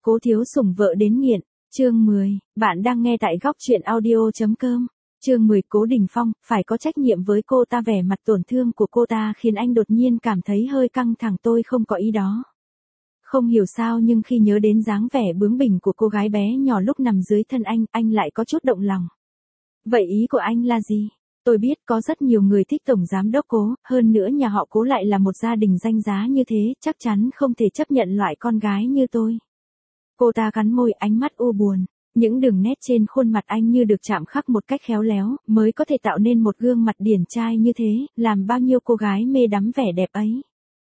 Cố thiếu sủng vợ đến nghiện, chương 10, bạn đang nghe tại góc truyện audio.com. Chương 10 Cố Đình Phong, phải có trách nhiệm với cô ta. Vẻ mặt tổn thương của cô ta khiến anh đột nhiên cảm thấy hơi căng thẳng. Tôi không có ý đó. Không hiểu sao nhưng khi nhớ đến dáng vẻ bướng bỉnh của cô gái bé nhỏ lúc nằm dưới thân anh lại có chút động lòng. Vậy ý của anh là gì? Tôi biết có rất nhiều người thích Tổng Giám đốc Cố, hơn nữa nhà họ Cố lại là một gia đình danh giá như thế, chắc chắn không thể chấp nhận loại con gái như tôi. Cô ta cắn môi, ánh mắt u buồn. Những đường nét trên khuôn mặt anh như được chạm khắc một cách khéo léo, mới có thể tạo nên một gương mặt điển trai như thế, làm bao nhiêu cô gái mê đắm vẻ đẹp ấy.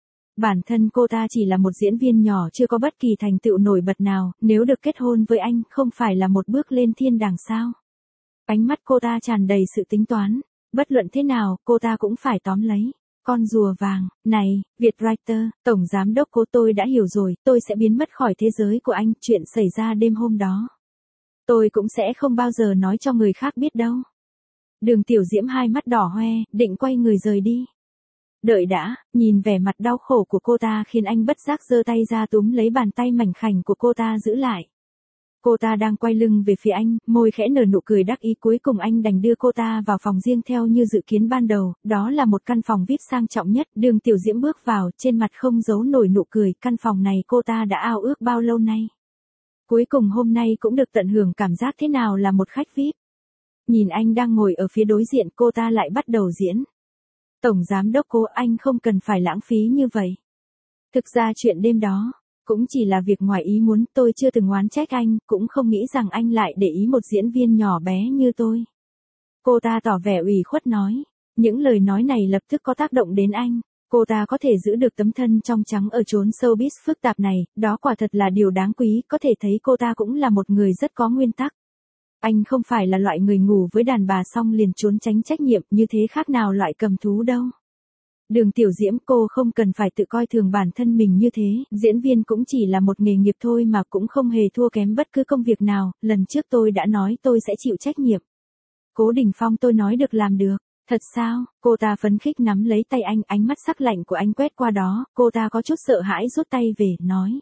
Bản thân cô ta chỉ là một diễn viên nhỏ chưa có bất kỳ thành tựu nổi bật nào, nếu được kết hôn với anh không phải là một bước lên thiên đàng sao? Ánh mắt cô ta tràn đầy sự tính toán, bất luận thế nào, cô ta cũng phải tóm lấy con rùa vàng. Này, Vietwriter, Tổng Giám đốc Cố, tôi đã hiểu rồi, tôi sẽ biến mất khỏi thế giới của anh. Chuyện xảy ra đêm hôm đó, tôi cũng sẽ không bao giờ nói cho người khác biết đâu. Đường Tiểu Diễm hai mắt đỏ hoe, định quay người rời đi. Đợi đã, nhìn vẻ mặt đau khổ của cô ta khiến anh bất giác giơ tay ra túm lấy bàn tay mảnh khảnh của cô ta giữ lại. Cô ta đang quay lưng về phía anh, môi khẽ nở nụ cười đắc ý. Cuối cùng anh đành đưa cô ta vào phòng riêng theo như dự kiến ban đầu, đó là một căn phòng VIP sang trọng nhất. Đường Tiểu Diễm bước vào, trên mặt không giấu nổi nụ cười. Căn phòng này cô ta đã ao ước bao lâu nay. Cuối cùng hôm nay cũng được tận hưởng cảm giác thế nào là một khách VIP. Nhìn anh đang ngồi ở phía đối diện, cô ta lại bắt đầu diễn. Tổng Giám đốc Cố, anh không cần phải lãng phí như vậy. Thực ra chuyện đêm đó cũng chỉ là việc ngoài ý muốn, tôi chưa từng oán trách anh, cũng không nghĩ rằng anh lại để ý một diễn viên nhỏ bé như tôi. Cô ta tỏ vẻ ủy khuất nói. Những lời nói này lập tức có tác động đến anh. Cô ta có thể giữ được tấm thân trong trắng ở chốn showbiz phức tạp này, đó quả thật là điều đáng quý. Có thể thấy cô ta cũng là một người rất có nguyên tắc. Anh không phải là loại người ngủ với đàn bà xong liền trốn tránh trách nhiệm, như thế khác nào loại cầm thú đâu. Đường Tiểu Diễm, cô không cần phải tự coi thường bản thân mình như thế, diễn viên cũng chỉ là một nghề nghiệp thôi mà, cũng không hề thua kém bất cứ công việc nào. Lần trước tôi đã nói tôi sẽ chịu trách nhiệm. Cố Đình Phong, tôi nói được làm được. Thật sao? Cô ta phấn khích nắm lấy tay anh, ánh mắt sắc lạnh của anh quét qua đó, cô ta có chút sợ hãi rút tay về, nói.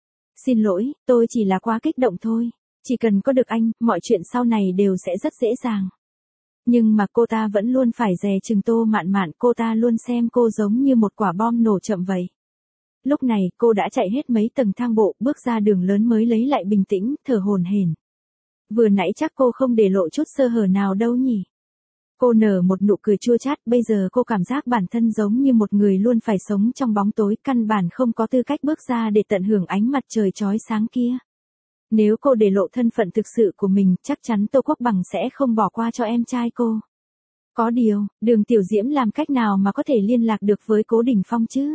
Xin lỗi, tôi chỉ là quá kích động thôi. Chỉ cần có được anh, mọi chuyện sau này đều sẽ rất dễ dàng. Nhưng mà cô ta vẫn luôn phải dè chừng Tô Mạn Mạn, cô ta luôn xem cô giống như một quả bom nổ chậm vậy. Lúc này, cô đã chạy hết mấy tầng thang bộ, bước ra đường lớn mới lấy lại bình tĩnh, thở hổn hển. Vừa nãy chắc cô không để lộ chút sơ hở nào đâu nhỉ? Cô nở một nụ cười chua chát, bây giờ cô cảm giác bản thân giống như một người luôn phải sống trong bóng tối, căn bản không có tư cách bước ra để tận hưởng ánh mặt trời chói sáng kia. Nếu cô để lộ thân phận thực sự của mình, chắc chắn Tô Quốc Bằng sẽ không bỏ qua cho em trai cô. Có điều, Đường Tiểu Diễm làm cách nào mà có thể liên lạc được với Cố Đình Phong chứ?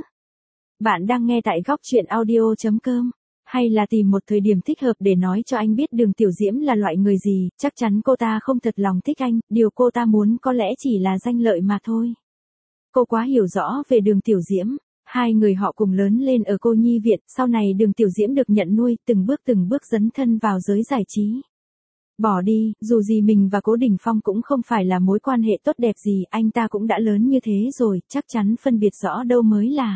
Bạn đang nghe tại góc truyện audio.com. Hay là tìm một thời điểm thích hợp để nói cho anh biết Đường Tiểu Diễm là loại người gì? Chắc chắn cô ta không thật lòng thích anh, điều cô ta muốn có lẽ chỉ là danh lợi mà thôi. Cô quá hiểu rõ về Đường Tiểu Diễm. Hai người họ cùng lớn lên ở cô nhi viện, sau này Đường Tiểu Diễm được nhận nuôi, từng bước dấn thân vào giới giải trí. Bỏ đi, dù gì mình và Cố Đình Phong cũng không phải là mối quan hệ tốt đẹp gì, anh ta cũng đã lớn như thế rồi, chắc chắn phân biệt rõ đâu mới là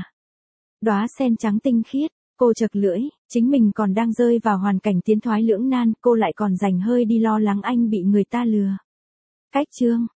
đóa sen trắng tinh khiết. Cô chật lưỡi, chính mình còn đang rơi vào hoàn cảnh tiến thoái lưỡng nan, cô lại còn dành hơi đi lo lắng anh bị người ta lừa. Cách chương